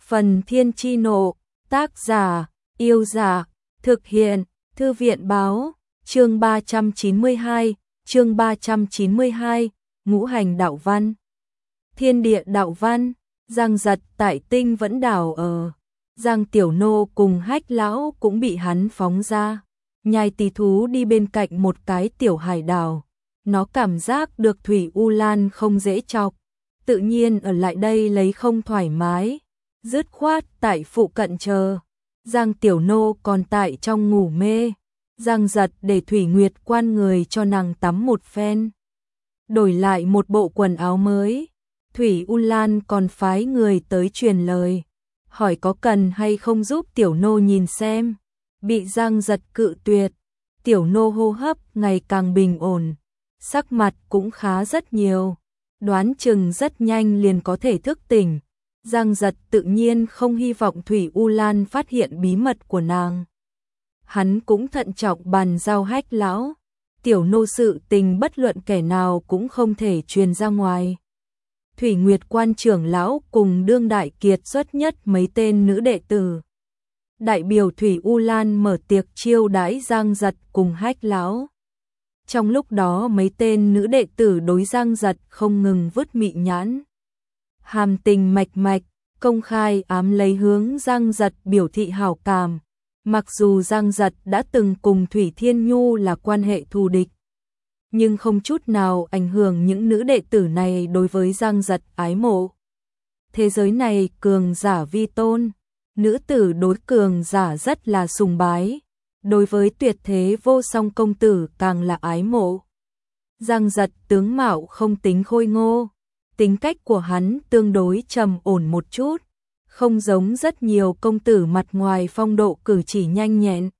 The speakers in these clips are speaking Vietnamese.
Phần Thiên Chi Nộ, tác giả, Yêu Dạ, thực hiện, Thư viện Báo, chương 392, Ngũ Hành Đạo Văn. Thiên Địa Đạo Văn, Giang Giật tại Tinh Vẫn Đảo ở. Giang Tiểu Nô cùng Hách Lão cũng bị hắn phóng ra. Nhai Tỳ thú đi bên cạnh một cái tiểu hải đảo. Nó cảm giác được Thủy U Lan không dễ chọc, tự nhiên ở lại đây lấy không thoải mái, dứt khoát tại phụ cận chờ. Giang Tiểu Nô còn tại trong ngủ mê. Giang Giật để Thủy Nguyệt Quan người cho nàng tắm một phen, đổi lại một bộ quần áo mới. Thủy U Lan còn phái người tới truyền lời, hỏi có cần hay không giúp Tiểu Nô nhìn xem. Bị Giang Giật cự tuyệt. Tiểu Nô hô hấp ngày càng bình ổn, sắc mặt cũng khá rất nhiều, đoán chừng rất nhanh liền có thể thức tỉnh. Giang Giật tự nhiên không hy vọng Thủy U Lan phát hiện bí mật của nàng. Hắn cũng thận trọng bàn giao Hách Lão, Tiểu Nô sự tình bất luận kẻ nào cũng không thể truyền ra ngoài. Thủy Nguyệt Quan trưởng lão cùng đương đại kiệt xuất nhất mấy tên nữ đệ tử, đại biểu Thủy U Lan mở tiệc chiêu đãi Giang Giật cùng Hách Lão. Trong lúc đó mấy tên nữ đệ tử đối Giang Giật không ngừng vứt mị nhãn, hàm tình mạch mạch, công khai ám lấy hướng Giang Giật biểu thị hảo cảm. Mặc dù Giang Giật đã từng cùng Thủy Thiên Nhu là quan hệ thù địch, nhưng không chút nào ảnh hưởng những nữ đệ tử này đối với Giang Giật ái mộ. Thế giới này cường giả vi tôn, nữ tử đối cường giả rất là sùng bái, đối với tuyệt thế vô song công tử càng là ái mộ. Giang Giật tướng mạo không tính khôi ngô, tính cách của hắn tương đối trầm ổn một chút, không giống rất nhiều công tử mặt ngoài phong độ cử chỉ nhanh nhẹn.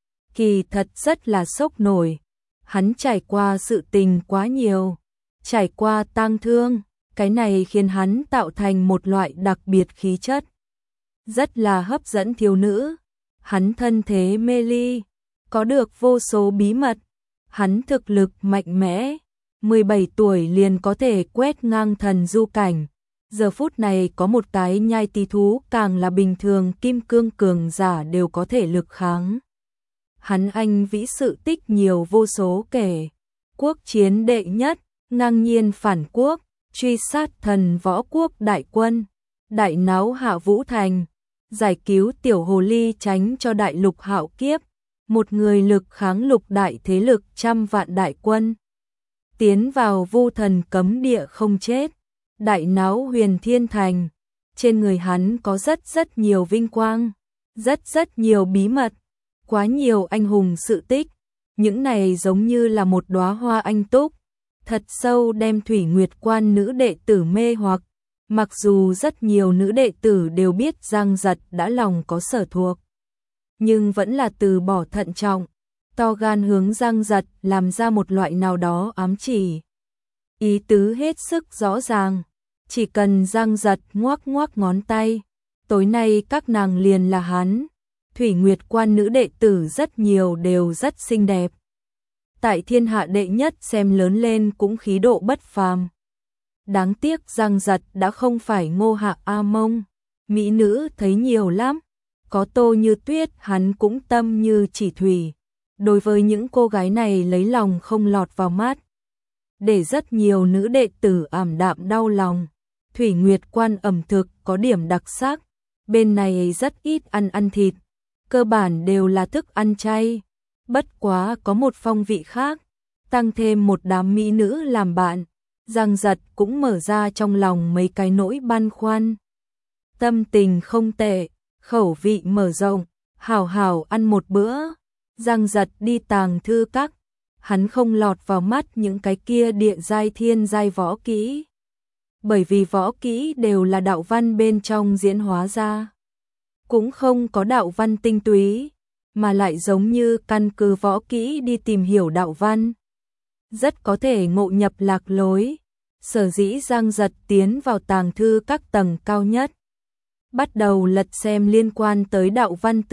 Kỳ thật rất là sốc nổi, hắn trải qua sự tình quá nhiều, trải qua tang thương, cái này khiến hắn tạo thành một loại đặc biệt khí chất, rất là hấp dẫn thiếu nữ. Hắn thân thế mê ly, có được vô số bí mật, hắn thực lực mạnh mẽ, 17 tuổi liền có thể quét ngang thần du cảnh. Giờ phút này có một cái nhai tỳ thú càng là bình thường kim cương cường giả đều có thể lực kháng. Hắn anh vĩ sự tích nhiều vô số kể, quốc chiến đệ nhất, ngang nhiên phản quốc, truy sát thần võ quốc đại quân, đại náo Hạ Vũ Thành, giải cứu tiểu hồ ly tránh cho đại lục hạo kiếp, một người lực kháng lục đại thế lực trăm vạn đại quân, tiến vào Vu Thần cấm địa không chết, đại náo Huyền Thiên Thành. Trên người hắn có rất nhiều vinh quang, rất nhiều bí mật, quá nhiều anh hùng sự tích. Những này giống như là một đóa hoa anh túc, thật sâu đem Thủy Nguyệt Quan nữ đệ tử mê hoặc. Mặc dù rất nhiều nữ đệ tử đều biết Giang Giật đã lòng có sở thuộc, nhưng vẫn là từ bỏ thận trọng, to gan hướng Giang Giật làm ra một loại nào đó ám chỉ. Ý tứ hết sức rõ ràng, chỉ cần Giang Giật ngoắc ngón tay, tối nay các nàng liền là hắn. Thủy Nguyệt Quan nữ đệ tử rất nhiều đều rất xinh đẹp, tại thiên hạ đệ nhất xem lớn lên cũng khí độ bất phàm. Đáng tiếc Giang Giật đã không phải Ngô Hạ A Mông, mỹ nữ thấy nhiều lắm, có Tô Như Tuyết hắn cũng tâm như chỉ thủy, đối với những cô gái này lấy lòng không lọt vào mắt, để rất nhiều nữ đệ tử ảm đạm đau lòng. Thủy Nguyệt Quan ẩm thực có điểm đặc sắc, bên này rất ít ăn thịt, cơ bản đều là thức ăn chay, bất quá có một phong vị khác, tăng thêm một đám mỹ nữ làm bạn. Giang Giật cũng mở ra trong lòng mấy cái nỗi băn khoăn. Tâm tình không tệ, khẩu vị mở rộng, hảo ăn một bữa. Giang Giật đi tàng thư các, hắn không lọt vào mắt những cái kia địa giai thiên giai võ kỹ, bởi vì võ kỹ đều là đạo văn bên trong diễn hóa ra, cũng không có đạo văn tinh túy, mà lại giống như căn cứ võ kỹ đi tìm hiểu đạo văn, rất có thể ngộ nhập lạc lối. Sở dĩ Giang Giật tiến vào tàng thư các tầng cao nhất, bắt đầu lật xem liên quan tới đạo văn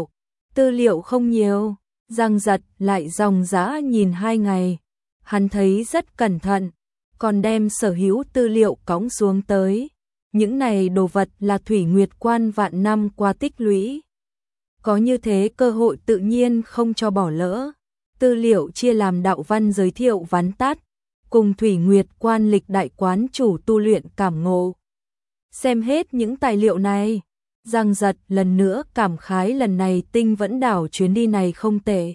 tư liệu không nhiều. Giang Giật lại dòng dã nhìn 2 ngày, hắn thấy rất cẩn thận, còn đem sở hữu tư liệu cõng xuống tới, Những này đồ vật là Thủy Nguyệt Quan vạn năm qua tích lũy. Có như thế cơ hội tự nhiên không cho bỏ lỡ. Tư liệu chia làm đạo văn giới thiệu vắn tắt, cùng Thủy Nguyệt Quan lịch đại quán chủ tu luyện cảm ngộ. Xem hết những tài liệu này, Giang Giật lần nữa cảm khái lần này Tinh Vẫn Đảo chuyến đi này không tệ.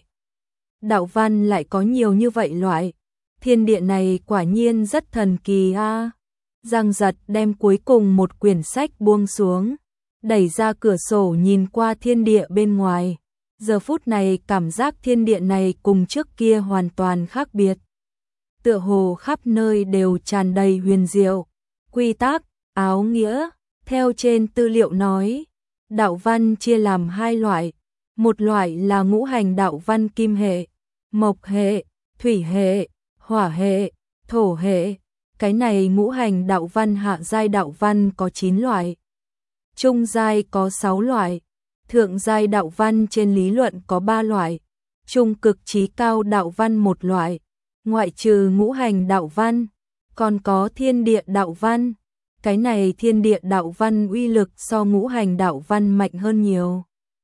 Đạo văn lại có nhiều như vậy loại, thiên địa này quả nhiên rất thần kỳ a. Giang Giật đem cuối cùng một quyển sách buông xuống, đẩy ra cửa sổ nhìn qua thiên địa bên ngoài. Giờ phút này cảm giác thiên địa này cùng trước kia hoàn toàn khác biệt. Tựa hồ khắp nơi đều tràn đầy huyền diệu, quy tắc, áo nghĩa. Theo trên tư liệu nói, đạo văn chia làm hai loại. Một loại là ngũ hành đạo văn kim hệ, mộc hệ, thủy hệ, hỏa hệ, thổ hệ. Cái này ngũ hành đạo văn hạ giai đạo văn có 9 loại. Trung giai có 6 loại. Thượng giai đạo văn trên lý luận có 3 loại. Trung cực trí cao đạo văn 1 loại. Ngoại trừ ngũ hành đạo văn, còn có thiên địa đạo văn. Cái này thiên địa đạo văn uy lực so ngũ hành đạo văn mạnh hơn nhiều.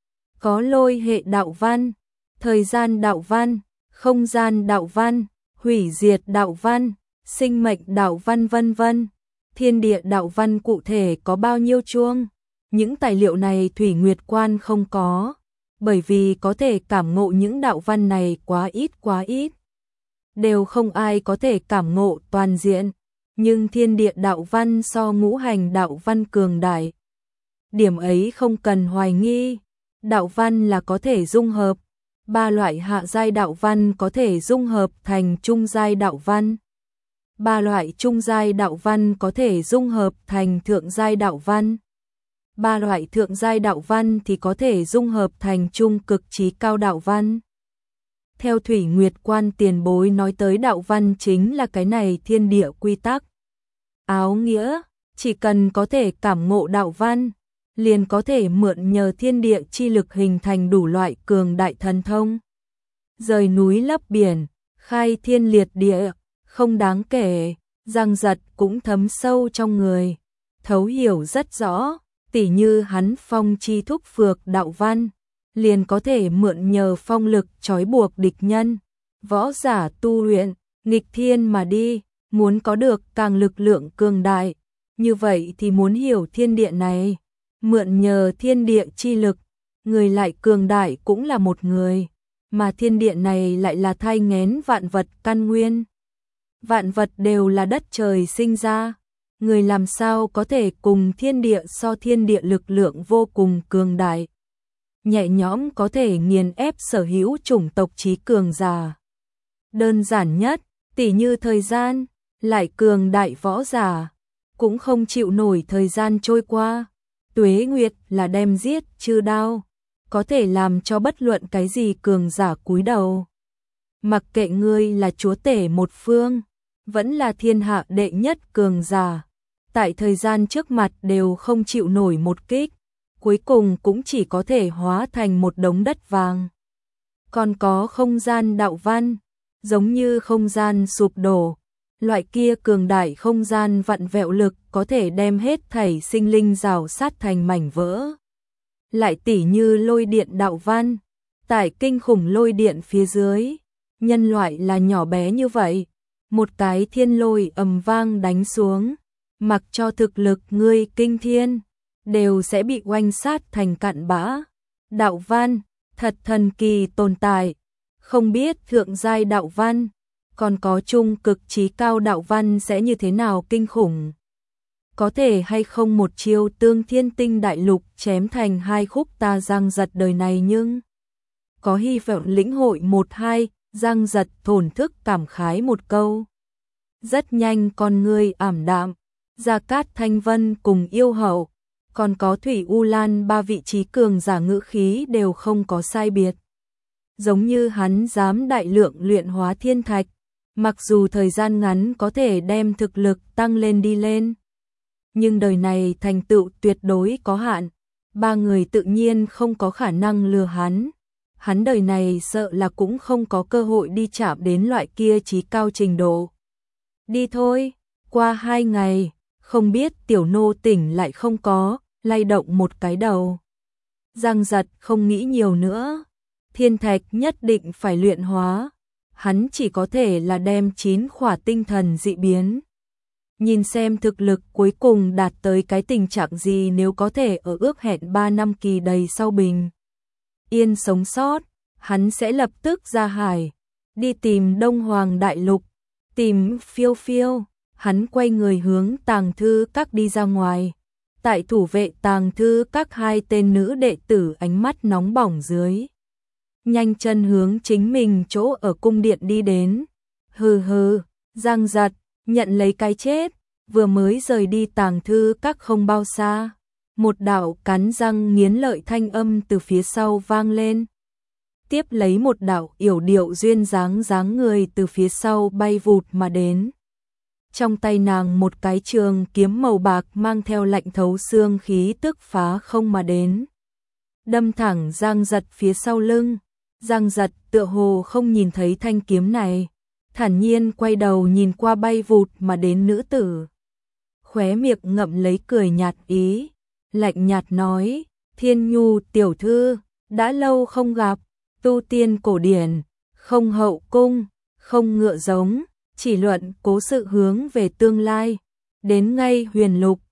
Có lôi hệ đạo văn, thời gian đạo văn, không gian đạo văn, hủy diệt đạo văn, sinh mệnh đạo văn vân vân. Thiên địa đạo văn cụ thể có bao nhiêu chuông? Những tài liệu này Thủy Nguyệt Quan không có, bởi vì có thể cảm ngộ những đạo văn này quá ít. Đều không ai có thể cảm ngộ toàn diện, nhưng thiên địa đạo văn so ngũ hành đạo văn cường đại. Điểm ấy không cần hoài nghi, đạo văn là có thể dung hợp. 3 loại hạ giai đạo văn có thể dung hợp thành trung giai đạo văn. 3 loại trung giai đạo văn có thể dung hợp thành thượng giai đạo văn. 3 loại thượng giai đạo văn thì có thể dung hợp thành trung cực trí cao đạo văn. Theo Thủy Nguyệt Quan tiền bối nói tới đạo văn chính là cái này thiên địa quy tắc. Áo nghĩa, chỉ cần có thể cảm ngộ đạo văn, liền có thể mượn nhờ thiên địa chi lực hình thành đủ loại cường đại thần thông. Rời núi lấp biển, khai thiên liệt địa, không đáng kể, Giang Giật cũng thấm sâu trong người, thấu hiểu rất rõ, tỉ như hắn phong chi thúc phược đạo văn, liền có thể mượn nhờ phong lực trói buộc địch nhân. Võ giả tu luyện, nghịch thiên mà đi, muốn có được càng lực lượng cường đại, như vậy thì muốn hiểu thiên địa này, mượn nhờ thiên địa chi lực, người lại cường đại cũng là một người, mà thiên địa này lại là thai nghén vạn vật căn nguyên. Vạn vật đều là đất trời sinh ra, người làm sao có thể cùng thiên địa so, thiên địa lực lượng vô cùng cường đại, nhẹ nhõm có thể nghiền ép sở hữu chủng tộc trí cường giả. Đơn giản nhất, tỉ như thời gian, lại cường đại võ giả, cũng không chịu nổi thời gian trôi qua. Tuế nguyệt là đem giết chư đao, có thể làm cho bất luận cái gì cường giả cúi đầu. Mặc kệ ngươi là chúa tể một phương, vẫn là thiên hạ đệ nhất cường giả, tại thời gian trước mặt đều không chịu nổi một kích, cuối cùng cũng chỉ có thể hóa thành một đống đất vàng. Còn có không gian đạo văn, giống như không gian sụp đổ, loại kia cường đại không gian vặn vẹo lực có thể đem hết thảy sinh linh rào sát thành mảnh vỡ. Lại tỉ như lôi điện đạo văn, tại kinh khủng lôi điện phía dưới, nhân loại là nhỏ bé như vậy, một cái thiên lôi ầm vang đánh xuống, mặc cho thực lực ngươi kinh thiên, đều sẽ bị oanh sát thành cặn bã. Đạo văn, thật thần kỳ tồn tại, không biết thượng giai đạo văn, còn có trung cực trí cao đạo văn sẽ như thế nào kinh khủng. Có thể hay không một chiêu tương thiên tinh đại lục chém thành 2 khúc ta Giang Giật đời này, nhưng có hy vọng lĩnh hội 1-2, Giang Giật thổn thức cảm khái một câu. Rất nhanh con ngươi ảm đạm, Gia Cát Thanh Vân cùng Yêu Hậu, còn có Thủy U Lan 3 vị trí cường giả ngữ khí đều không có sai biệt. Giống như hắn dám đại lượng luyện hóa thiên thạch, mặc dù thời gian ngắn có thể đem thực lực tăng lên đi lên, nhưng đời này thành tựu tuyệt đối có hạn, 3 người tự nhiên không có khả năng lừa hắn. Hắn đời này sợ là cũng không có cơ hội đi chạm đến loại kia trí cao trình độ. Đi thôi, qua 2 ngày, không biết tiểu nô tỉnh lại không có, lay động một cái đầu. Giang Giật không nghĩ nhiều nữa, thiên thạch nhất định phải luyện hóa, hắn chỉ có thể là đem 9 khỏa tinh thần dị biến. Nhìn xem thực lực cuối cùng đạt tới cái tình trạng gì, nếu có thể ở ước hẹn 3 năm kỳ đầy sau bình yên sống sót, hắn sẽ lập tức ra hải, đi tìm Đông Hoàng Đại Lục, tìm Phiêu Phiêu. Hắn quay người hướng Tàng Thư Các đi ra ngoài. Tại thủ vệ Tàng Thư Các, 2 tên nữ đệ tử ánh mắt nóng bỏng dưới nhanh chân hướng chính mình chỗ ở cung điện đi đến. Hừ hừ, Giang Giật nhận lấy cái chết, vừa mới rời đi Tàng Thư Các không bao xa, một đạo cắn răng nghiến lợi thanh âm từ phía sau vang lên. Tiếp lấy một đạo yểu điệu duyên dáng người từ phía sau bay vụt mà đến. Trong tay nàng một cái trường kiếm màu bạc mang theo lạnh thấu xương khí tức phá không mà đến, đâm thẳng Giang Giật phía sau lưng. Giang Giật tựa hồ không nhìn thấy thanh kiếm này, thản nhiên quay đầu nhìn qua bay vụt mà đến nữ tử, khóe miệng ngậm lấy cười nhạt ý, lạnh nhạt nói: Thiên Nhu tiểu thư, đã lâu không gặp, tu tiên cổ điển, không hậu cung, không ngựa giống, chỉ luận cố sự hướng về tương lai, đến ngay Huyền Lục,